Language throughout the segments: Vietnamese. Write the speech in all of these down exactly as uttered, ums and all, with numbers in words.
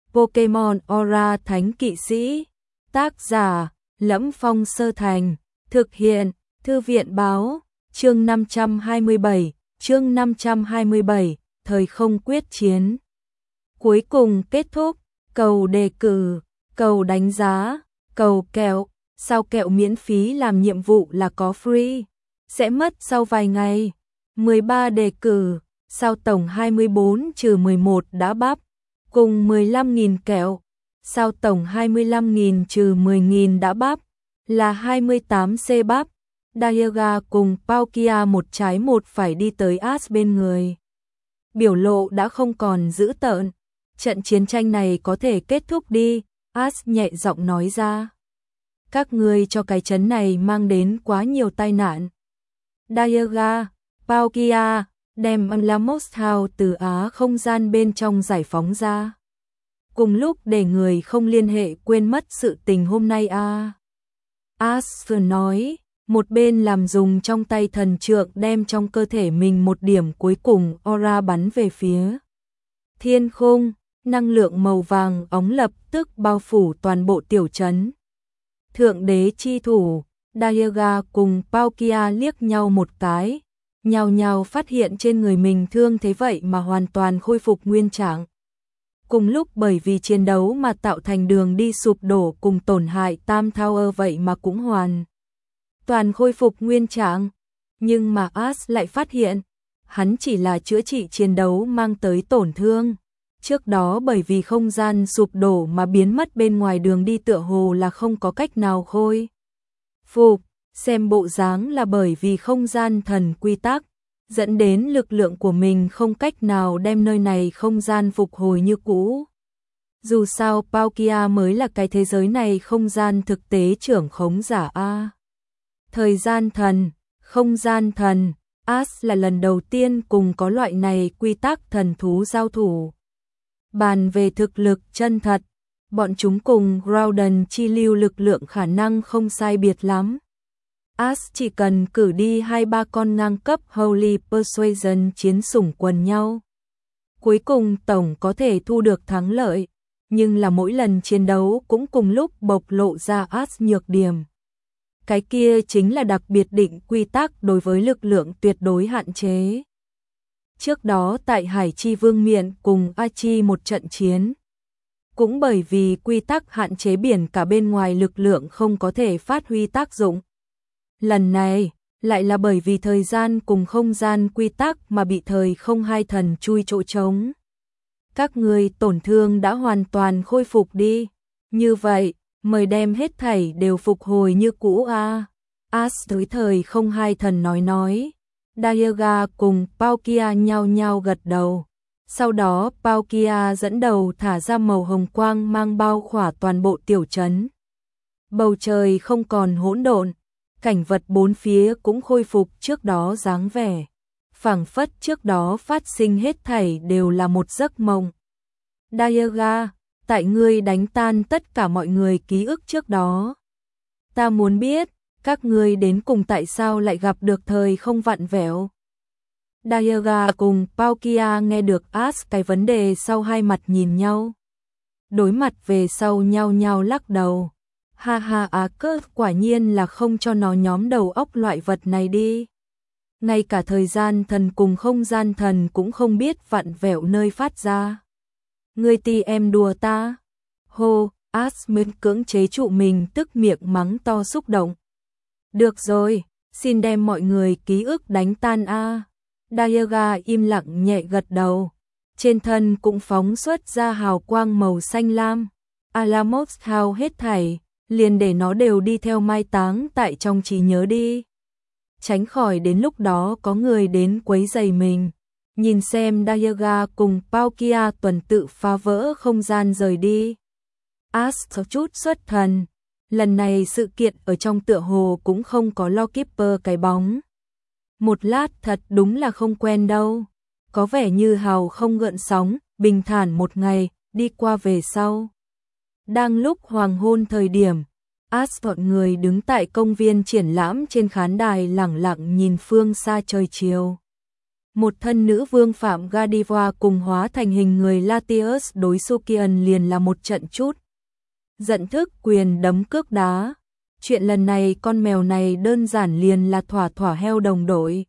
Pokemon Aura Thánh Kỵ Sĩ. Tác giả: Lẫm Phong Sơ Thành. Thực hiện: Thư viện báo. Chương năm trăm hai mươi bảy, chương năm trăm hai mươi bảy, thời không quyết chiến. Cuối cùng kết thúc, cầu đề cử, cầu đánh giá, cầu kẹo, sao kẹo miễn phí làm nhiệm vụ là có free, sẽ mất sau vài ngày. mười ba đề cử, sao tổng hai mươi bốn trừ mười một đã bắp, cùng mười lăm nghìn kẹo, sao tổng hai mươi lăm nghìn trừ mười nghìn đã bắp, là hai mươi tám C bắp. Dialga cùng Palkia một trái một phải đi tới Ash bên người. Biểu lộ đã không còn dữ tợn. Trận chiến tranh này có thể kết thúc đi, Ash nhẹ giọng nói ra. Các ngươi cho cái trấn này mang đến quá nhiều tai nạn. Dialga, Palkia, đem Lamos House từ Á không gian bên trong giải phóng ra. Cùng lúc để người không liên hệ quên mất sự tình hôm nay a. À. Ash nói. Một bên làm dùng trong tay thần trượng đem trong cơ thể mình một điểm cuối cùng aura bắn về phía thiên khung, năng lượng màu vàng óng lập tức bao phủ toàn bộ tiểu trấn. Thượng đế chi thủ, Dialga cùng Palkia liếc nhau một cái, nhao nhao phát hiện trên người mình thương thế vậy mà hoàn toàn khôi phục nguyên trạng. Cùng lúc bởi vì chiến đấu mà tạo thành đường đi sụp đổ cùng tổn hại Tam Tower vậy mà cũng hoàn toàn khôi phục nguyên trạng, nhưng mà Ash lại phát hiện, hắn chỉ là chữa trị chiến đấu mang tới tổn thương. Trước đó bởi vì không gian sụp đổ mà biến mất bên ngoài đường đi tựa hồ là không có cách nào khôi phục, xem bộ dáng là bởi vì không gian thần quy tắc, dẫn đến lực lượng của mình không cách nào đem nơi này không gian phục hồi như cũ. Dù sao Palkia mới là cái thế giới này không gian thực tế trưởng khống giả a. Thời gian thần, không gian thần, Ash là lần đầu tiên cùng có loại này quy tắc thần thú giao thủ. Bàn về thực lực chân thật, bọn chúng cùng Groudon chi lưu lực lượng khả năng không sai biệt lắm. Ash chỉ cần cử đi hai ba con ngang cấp Holy Persuasion chiến sủng quần nhau. Cuối cùng tổng có thể thu được thắng lợi, nhưng là mỗi lần chiến đấu cũng cùng lúc bộc lộ ra Ash nhược điểm. Cái kia chính là đặc biệt định quy tắc đối với lực lượng tuyệt đối hạn chế. Trước đó tại Hải Chi Vương Miện cùng A Chi một trận chiến, cũng bởi vì quy tắc hạn chế biển cả bên ngoài lực lượng không có thể phát huy tác dụng. Lần này, lại là bởi vì thời gian cùng không gian quy tắc mà bị thời không hai thần chui chỗ trống. Các người tổn thương đã hoàn toàn khôi phục đi. Như vậy, mời đem hết thảy đều phục hồi như cũ a. À. Ash tới thời không hai thần nói nói. Dialga cùng Palkia nhao nhao gật đầu. Sau đó Palkia dẫn đầu thả ra màu hồng quang mang bao khỏa toàn bộ tiểu trấn. Bầu trời không còn hỗn độn, cảnh vật bốn phía cũng khôi phục trước đó dáng vẻ. Phảng phất trước đó phát sinh hết thảy đều là một giấc mộng. Dialga, tại ngươi đánh tan tất cả mọi người ký ức trước đó. Ta muốn biết, các ngươi đến cùng tại sao lại gặp được thời không vặn vẹo. Dialga cùng Palkia nghe được Ash cái vấn đề sau hai mặt nhìn nhau. Đối mặt về sau nhau nhau lắc đầu. Ha ha á cơ quả nhiên là không cho nó nhóm đầu óc loại vật này đi. Ngay cả thời gian thần cùng không gian thần cũng không biết vặn vẹo nơi phát ra. Ngươi ti em đùa ta. Hô, Ash mới cưỡng chế trụ mình tức miệng mắng to xúc động. Được rồi, xin đem mọi người ký ức đánh tan a. À. Dialga im lặng nhẹ gật đầu. Trên thân cũng phóng xuất ra hào quang màu xanh lam. Alamos House hết thảy, liền để nó đều đi theo mai táng tại trong trí nhớ đi. Tránh khỏi đến lúc đó có người đến quấy rầy mình. Nhìn xem Dialga cùng Palkia tuần tự phá vỡ không gian rời đi. Ash có chút xuất thần. Lần này sự kiện ở trong tựa hồ cũng không có Lawkeeper cái bóng. Một lát thật đúng là không quen đâu. Có vẻ như hào không gợn sóng, bình thản một ngày, đi qua về sau. Đang lúc hoàng hôn thời điểm, Ash bọn người đứng tại công viên triển lãm trên khán đài lẳng lặng nhìn phương xa trời chiều. một thân nữ vương Phạm Godiva cùng hóa thành hình người Latius đối Sukian liền là một trận chút. Giận thức quyền đấm cước đá. Chuyện lần này con mèo này đơn giản liền là thỏa thỏa heo đồng đội.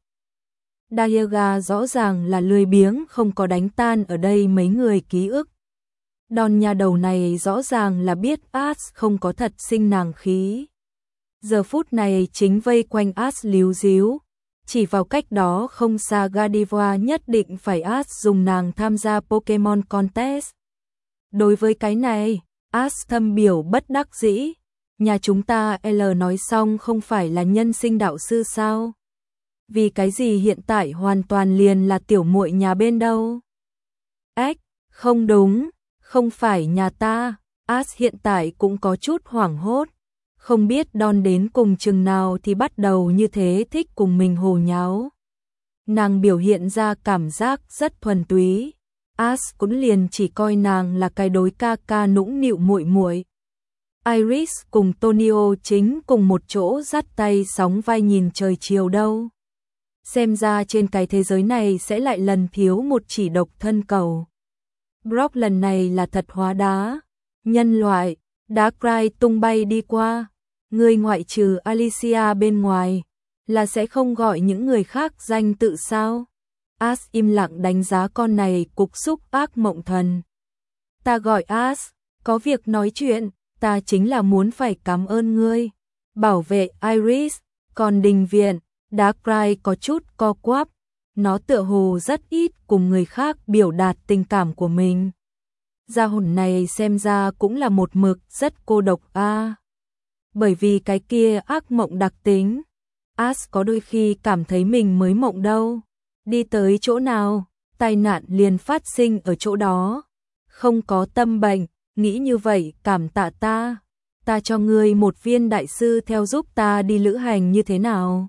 Dayaga rõ ràng là lười biếng không có đánh tan ở đây mấy người ký ức. Đòn nhà đầu này rõ ràng là biết As không có thật sinh nàng khí. Giờ phút này chính vây quanh As líu díu. Chỉ vào cách đó không xa Godiva nhất định phải As dùng nàng tham gia Pokemon Contest. Đối với cái này, As thâm biểu bất đắc dĩ. Nhà chúng ta L nói xong không phải là nhân sinh đạo sư sao? Vì cái gì hiện tại hoàn toàn liền là tiểu muội nhà bên đâu? Ếch, không đúng, không phải nhà ta. As hiện tại cũng có chút hoảng hốt. Không biết Don đến cùng chừng nào thì bắt đầu như thế thích cùng mình hồ nháo. Nàng biểu hiện ra cảm giác rất thuần túy. As cũng liền chỉ coi nàng là cái đối ca ca nũng nịu muội muội. Iris cùng Tonio chính cùng một chỗ dắt tay sóng vai nhìn trời chiều đâu. Xem ra trên cái thế giới này sẽ lại lần thiếu một chỉ độc thân cầu. Brock lần này là thật hóa đá. Nhân loại, đá Cry tung bay đi qua. Người ngoại trừ Alicia bên ngoài, là sẽ không gọi những người khác danh tự sao? As im lặng đánh giá con này cục xúc ác mộng thần. Ta gọi As, có việc nói chuyện, ta chính là muốn phải cảm ơn ngươi. Bảo vệ Iris, còn đình viện, đá Cry có chút co quắp. Nó tựa hồ rất ít cùng người khác biểu đạt tình cảm của mình. Gia hồn này xem ra cũng là một mực rất cô độc a. À. Bởi vì cái kia ác mộng đặc tính. As có đôi khi cảm thấy mình mới mộng đâu. Đi tới chỗ nào, tai nạn liền phát sinh ở chỗ đó. Không có tâm bệnh, nghĩ như vậy cảm tạ ta. Ta cho ngươi một viên đại sư theo giúp ta đi lữ hành như thế nào?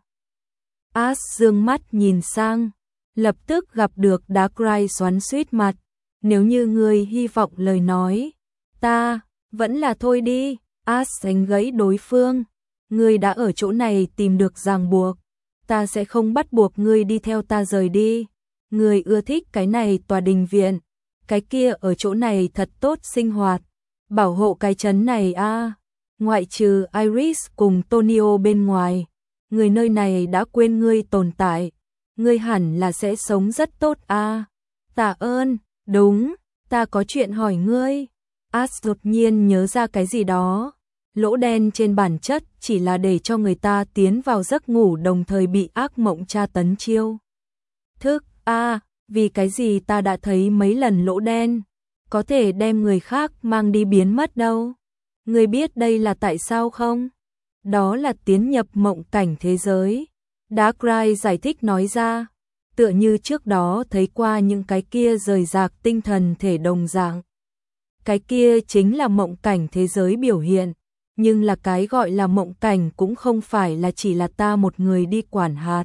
As dương mắt nhìn sang, lập tức gặp được đá Cry xoắn xuýt mặt. Nếu như ngươi hy vọng lời nói, ta, vẫn là thôi đi. As đánh gãy đối phương. Ngươi đã ở chỗ này tìm được ràng buộc. Ta sẽ không bắt buộc ngươi đi theo ta rời đi. Ngươi ưa thích cái này tòa đình viện. Cái kia ở chỗ này thật tốt sinh hoạt. Bảo hộ cái trấn này a. À. Ngoại trừ Iris cùng Tonio bên ngoài. Người nơi này đã quên ngươi tồn tại. Ngươi hẳn là sẽ sống rất tốt a. À. Tạ ơn, đúng, ta có chuyện hỏi ngươi. As đột nhiên nhớ ra cái gì đó. Lỗ đen trên bản chất chỉ là để cho người ta tiến vào giấc ngủ đồng thời bị ác mộng tra tấn chiêu. Thức, a, à, vì cái gì ta đã thấy mấy lần lỗ đen, có thể đem người khác mang đi biến mất đâu. Ngươi biết đây là tại sao không? Đó là tiến nhập mộng cảnh thế giới. Đá Cry giải thích nói ra, tựa như trước đó thấy qua những cái kia rời rạc tinh thần thể đồng dạng. Cái kia chính là mộng cảnh thế giới biểu hiện, nhưng là cái gọi là mộng cảnh cũng không phải là chỉ là ta một người đi quản hạt.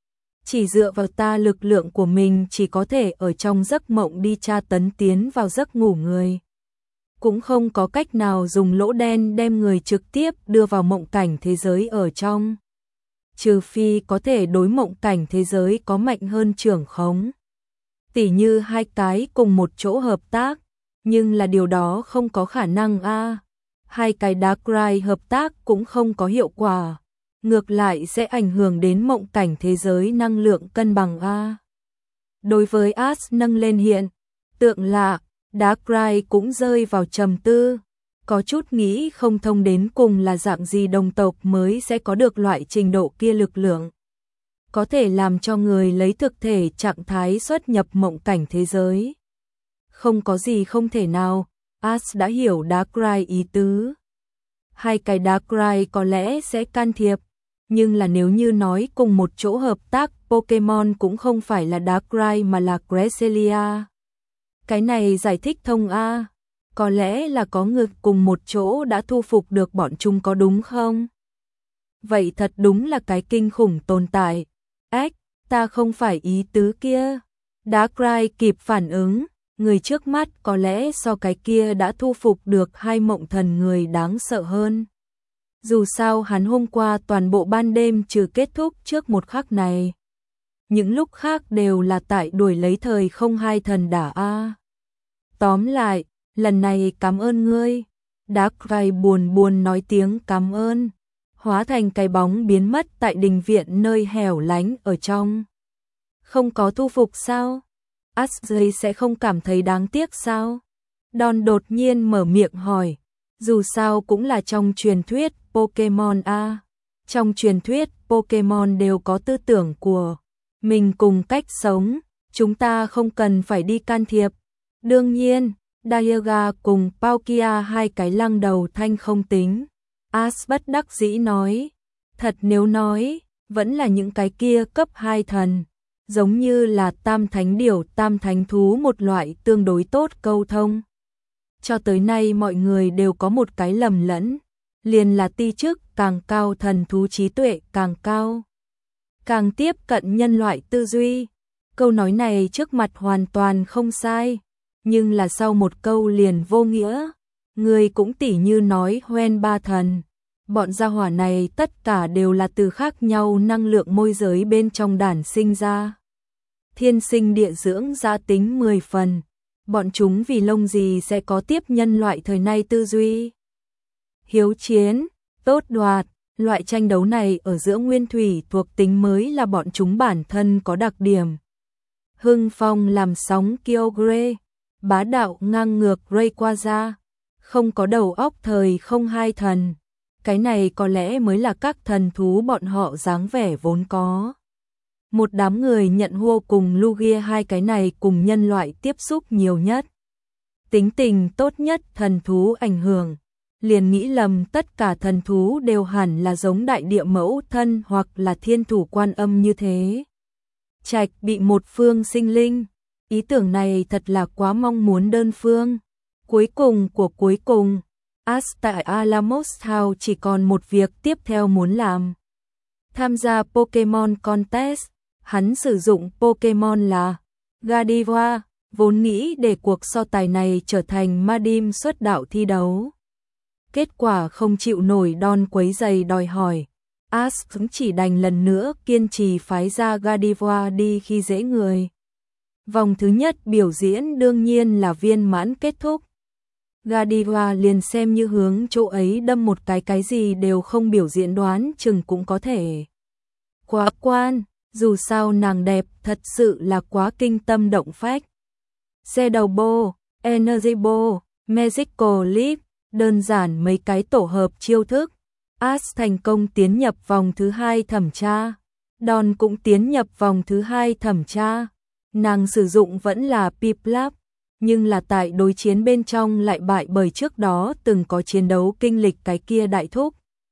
Chỉ dựa vào ta lực lượng của mình chỉ có thể ở trong giấc mộng đi tra tấn tiến vào giấc ngủ người. Cũng không có cách nào dùng lỗ đen đem người trực tiếp đưa vào mộng cảnh thế giới ở trong. Trừ phi có thể đối mộng cảnh thế giới có mạnh hơn trưởng khống. Tỉ như hai cái cùng một chỗ hợp tác, nhưng là điều đó không có khả năng a. À. Hai cái đá Cry hợp tác cũng không có hiệu quả. Ngược lại sẽ ảnh hưởng đến mộng cảnh thế giới năng lượng cân bằng a. À. Đối với As nâng lên hiện, tượng lạ, đá Cry cũng rơi vào trầm tư. Có chút nghĩ không thông đến cùng là dạng gì đồng tộc mới sẽ có được loại trình độ kia lực lượng. Có thể làm cho người lấy thực thể trạng thái xuất nhập mộng cảnh thế giới. Không có gì không thể nào, As đã hiểu đá Cry ý tứ. Hai cái đá Cry có lẽ sẽ can thiệp, nhưng là nếu như nói cùng một chỗ hợp tác Pokemon cũng không phải là đá Cry mà là Cresselia. Cái này giải thích thông a. Có lẽ là có người cùng một chỗ đã thu phục được bọn chúng có đúng không? Vậy thật đúng là cái kinh khủng tồn tại. Ếch, ta không phải ý tứ kia. Đá Cry kịp phản ứng, người trước mắt có lẽ so cái kia đã thu phục được hai mộng thần người đáng sợ hơn. Dù sao hắn hôm qua toàn bộ ban đêm trừ kết thúc trước một khắc này. những lúc khác đều là tại đuổi lấy thời không hai thần đả a. Tóm lại, lần này cảm ơn ngươi. Darkrai buồn buồn nói tiếng cảm ơn, hóa thành cái bóng biến mất tại đình viện nơi hẻo lánh ở trong. Không có thu phục sao? Ashley sẽ không cảm thấy đáng tiếc sao? Don đột nhiên mở miệng hỏi, dù sao cũng là trong truyền thuyết Pokemon a. Trong truyền thuyết Pokemon đều có tư tưởng của mình cùng cách sống, chúng ta không cần phải đi can thiệp. Đương nhiên, Dialga cùng Palkia hai cái lăng đầu thanh không tính. Ash bất đắc dĩ nói, thật nếu nói, vẫn là những cái kia cấp hai thần, giống như là tam thánh điểu, tam thánh thú một loại tương đối tốt câu thông. Cho tới nay mọi người đều có một cái lầm lẫn, liền là ti chức càng cao thần thú trí tuệ càng cao, càng tiếp cận nhân loại tư duy. Câu nói này trước mặt hoàn toàn không sai, nhưng là sau một câu liền vô nghĩa. Người cũng tỉ như nói Hoenn ba thần, bọn gia hỏa này tất cả đều là từ khác nhau năng lượng môi giới bên trong đản sinh ra. Thiên sinh địa dưỡng giá tính mười phần, bọn chúng vì lông gì sẽ có tiếp nhân loại thời nay tư duy. Hiếu chiến, tốt đoạt, loại tranh đấu này ở giữa nguyên thủy thuộc tính mới là bọn chúng bản thân có đặc điểm. Hưng phong làm sóng Kyogre, bá đạo ngang ngược Rayquaza, không có đầu óc thời không hai thần. Cái này có lẽ mới là các thần thú bọn họ dáng vẻ vốn có. Một đám người nhận hô cùng Lugia hai cái này cùng nhân loại tiếp xúc nhiều nhất. Tính tình tốt nhất thần thú ảnh hưởng, liền nghĩ lầm tất cả thần thú đều hẳn là giống đại địa mẫu thân hoặc là thiên thủ Quan Âm như thế. Trạch bị một phương sinh linh, ý tưởng này thật là quá mong muốn đơn phương. Cuối cùng của cuối cùng, Ash tại Alamos Town chỉ còn một việc tiếp theo muốn làm. Tham gia Pokemon Contest, hắn sử dụng Pokemon là Gardevoir, vốn nghĩ để cuộc so tài này trở thành Madim xuất đạo thi đấu. Kết quả không chịu nổi Don quấy giày đòi hỏi, Ash cũng chỉ đành lần nữa kiên trì phái ra Gardevoir đi khi dễ người. Vòng thứ nhất biểu diễn đương nhiên là viên mãn kết thúc. Gardevoir liền xem như hướng chỗ ấy đâm một cái cái gì đều không biểu diễn đoán chừng cũng có thể. Quá quan, dù sao nàng đẹp thật sự là quá kinh tâm động phách. Shadow Ball, Energy Ball, Magical Leap, đơn giản mấy cái tổ hợp chiêu thức. Ash thành công tiến nhập vòng thứ hai thẩm tra. Don cũng tiến nhập vòng thứ hai thẩm tra. Nàng sử dụng vẫn là Piplup, nhưng là tại đối chiến bên trong lại bại bởi trước đó từng có chiến đấu kinh lịch cái kia đại thúc.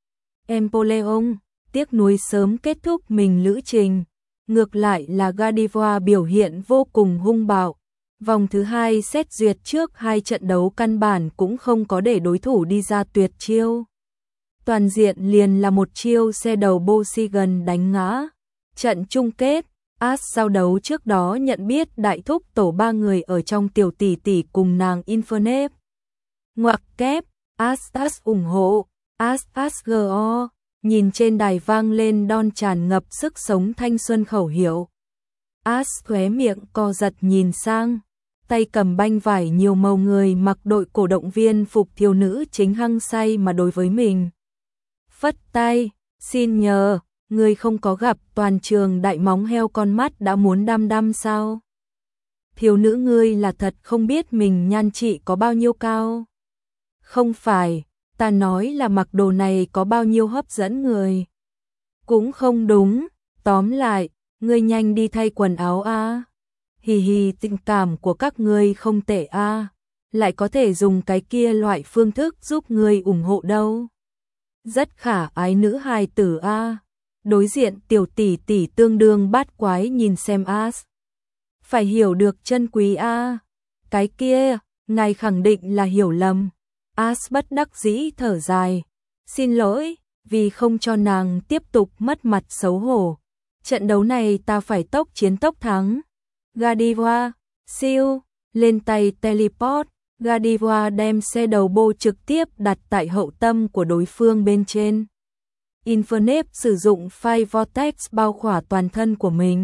Empoleon, tiếc nuối sớm kết thúc mình lữ trình. Ngược lại là Gardevoir biểu hiện vô cùng hung bạo. Vòng thứ hai xét duyệt trước hai trận đấu căn bản cũng không có để đối thủ đi ra tuyệt chiêu. Toàn diện liền là một chiêu xe đầu Bosigan đánh ngã. Trận chung kết, Ash giao đấu trước đó nhận biết đại thúc tổ ba người ở trong tiểu tỷ tỷ cùng nàng Infernape. Ngoặc kép, Ash Ash ủng hộ, Ash Ash go, nhìn trên đài vang lên Don tràn ngập sức sống thanh xuân khẩu hiệu. Ash khóe miệng co giật nhìn sang, tay cầm banh vải nhiều màu người mặc đội cổ động viên phục thiếu nữ chính hăng say mà đối với mình. Phất tay, xin nhờ, người không có gặp toàn trường đại móng heo con mắt đã muốn đăm đăm sao? Thiếu nữ ngươi là thật không biết mình nhan trị có bao nhiêu cao. Không phải, ta nói là mặc đồ này có bao nhiêu hấp dẫn người. Cũng không đúng, tóm lại, ngươi nhanh đi thay quần áo a. Hì hì, tình cảm của các ngươi không tệ a, lại có thể dùng cái kia loại phương thức giúp ngươi ủng hộ đâu. Rất khả ái nữ hài tử a. Đối diện tiểu tỷ tỷ tương đương bát quái nhìn xem Ash. Phải hiểu được chân quý a. Cái kia, ngài khẳng định là hiểu lầm. Ash bất đắc dĩ thở dài. Xin lỗi, vì không cho nàng tiếp tục mất mặt xấu hổ. Trận đấu này ta phải tốc chiến tốc thắng. Gardevoir, siêu, lên tay teleport. Gardevoir đem xe đầu bô trực tiếp đặt tại hậu tâm của đối phương bên trên. Infernape sử dụng Fire Vortex bao khỏa toàn thân của mình.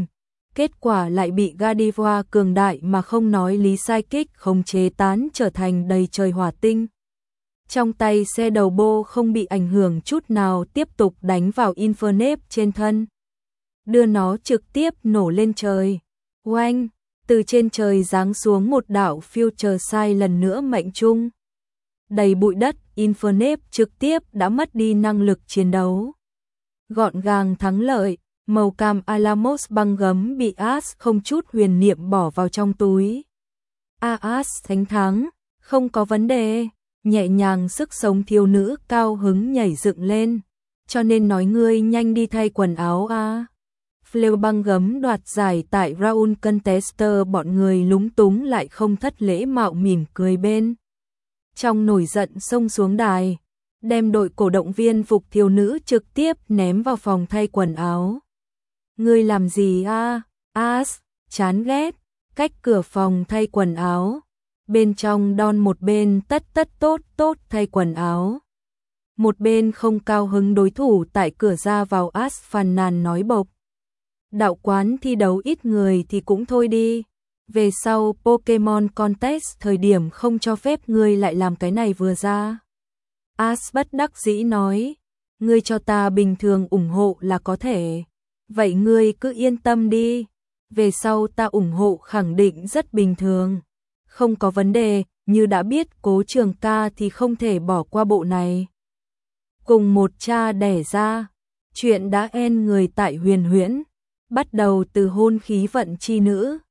kết quả lại bị Gardevoir cường đại mà không nói lý sai kích khống chế tán trở thành đầy trời hỏa tinh. Trong tay xe đầu bô không bị ảnh hưởng chút nào tiếp tục đánh vào Infernape trên thân, đưa nó trực tiếp nổ lên trời. Oanh, từ trên trời giáng xuống một đạo Future Sight lần nữa mệnh trung. Đầy bụi đất, Infernape trực tiếp đã mất đi năng lực chiến đấu. Gọn gàng thắng lợi, màu cam Alamos băng gấm bị Ash không chút huyền niệm bỏ vào trong túi. A Ash thánh thắng, không có vấn đề, nhẹ nhàng sức sống thiếu nữ cao hứng nhảy dựng lên, cho nên nói ngươi nhanh đi thay quần áo a. Fleur băng gấm đoạt giải tại Round Contester, bọn người lúng túng lại không thất lễ mạo mỉm cười bên. Trong nổi giận xông xuống đài, đem đội cổ động viên phục thiếu nữ trực tiếp ném vào phòng thay quần áo. Ngươi làm gì a? Ash, chán ghét, cách cửa phòng thay quần áo. Bên trong Don một bên tất tất tốt tốt thay quần áo. Một bên không cao hứng đối thủ tại cửa ra vào Ash phàn nàn nói bộc. Đạo quán thi đấu ít người thì cũng thôi đi. Về sau Pokemon Contest thời điểm không cho phép ngươi lại làm cái này vừa ra. Ash bất đắc dĩ nói, ngươi cho ta bình thường ủng hộ là có thể. Vậy ngươi cứ yên tâm đi. Về sau ta ủng hộ khẳng định rất bình thường. Không có vấn đề, như đã biết Cố Trường Ca thì không thể bỏ qua bộ này. Cùng một cha đẻ ra, chuyện đã end người tại Huyền Huyễn, bắt đầu từ hôn khí vận chi nữ.